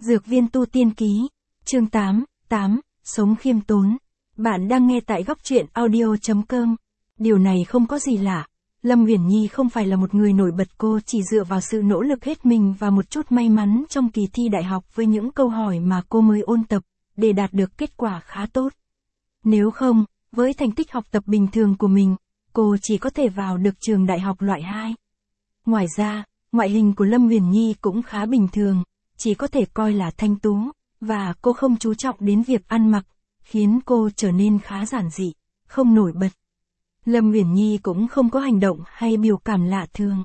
Dược viên tu tiên ký, chương 8, sống khiêm tốn. Bạn đang nghe tại góc truyện audio.com. Điều này không có gì lạ. Lâm Uyển Nhi không phải là một người nổi bật, cô chỉ dựa vào sự nỗ lực hết mình và một chút may mắn trong kỳ thi đại học với những câu hỏi mà cô mới ôn tập, để đạt được kết quả khá tốt. Nếu không, với thành tích học tập bình thường của mình, cô chỉ có thể vào được trường đại học loại 2. Ngoài ra, ngoại hình của Lâm Uyển Nhi cũng khá bình thường, chỉ có thể coi là thanh tú, và cô không chú trọng đến việc ăn mặc, khiến cô trở nên khá giản dị, không nổi bật. Lâm Uyển Nhi cũng không có hành động hay biểu cảm lạ thường.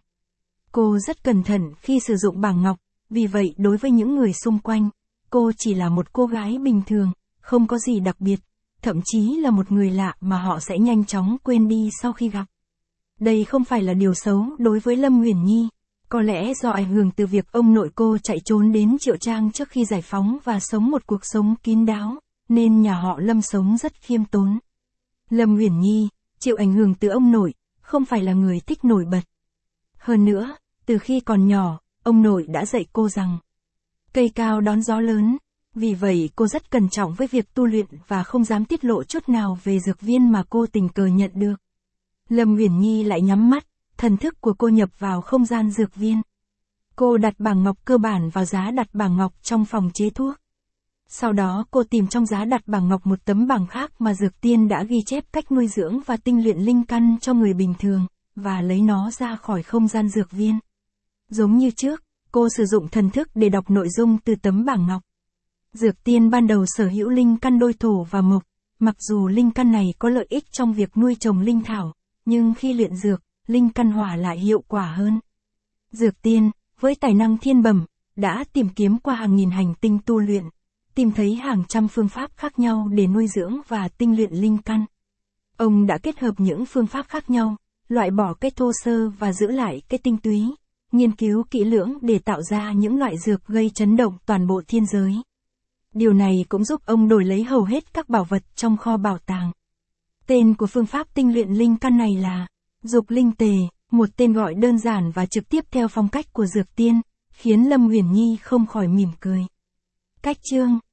Cô rất cẩn thận khi sử dụng bảng ngọc, vì vậy đối với những người xung quanh, cô chỉ là một cô gái bình thường, không có gì đặc biệt, thậm chí là một người lạ mà họ sẽ nhanh chóng quên đi sau khi gặp. Đây không phải là điều xấu đối với Lâm Uyển Nhi. Có lẽ do ảnh hưởng từ việc ông nội cô chạy trốn đến Triệu Trang trước khi giải phóng và sống một cuộc sống kín đáo, nên nhà họ Lâm sống rất khiêm tốn. Lâm Uyển Nhi, chịu ảnh hưởng từ ông nội, không phải là người thích nổi bật. Hơn nữa, từ khi còn nhỏ, ông nội đã dạy cô rằng cây cao đón gió lớn, vì vậy cô rất cẩn trọng với việc tu luyện và không dám tiết lộ chút nào về dược viên mà cô tình cờ nhận được. Lâm Uyển Nhi lại nhắm mắt, thần thức của cô nhập vào không gian dược viên. Cô đặt bảng ngọc cơ bản vào giá đặt bảng ngọc trong phòng chế thuốc. Sau đó cô tìm trong giá đặt bảng ngọc một tấm bảng khác mà dược tiên đã ghi chép cách nuôi dưỡng và tinh luyện linh căn cho người bình thường, và lấy nó ra khỏi không gian dược viên. Giống như trước, cô sử dụng thần thức để đọc nội dung từ tấm bảng ngọc. Dược tiên ban đầu sở hữu linh căn đôi thổ và mộc, mặc dù linh căn này có lợi ích trong việc nuôi trồng linh thảo, nhưng khi luyện dược, linh căn hỏa lại hiệu quả hơn. Dược tiên, với tài năng thiên bẩm, đã tìm kiếm qua hàng nghìn hành tinh tu luyện, tìm thấy hàng trăm phương pháp khác nhau để nuôi dưỡng và tinh luyện linh căn. Ông đã kết hợp những phương pháp khác nhau, loại bỏ cái thô sơ và giữ lại cái tinh túy, nghiên cứu kỹ lưỡng để tạo ra những loại dược gây chấn động toàn bộ thiên giới. Điều này cũng giúp ông đổi lấy hầu hết các bảo vật trong kho bảo tàng. Tên của phương pháp tinh luyện linh căn này là Dục Linh Tề, một tên gọi đơn giản và trực tiếp theo phong cách của dược tiên, khiến Lâm Uyển Nhi không khỏi mỉm cười. Cách chương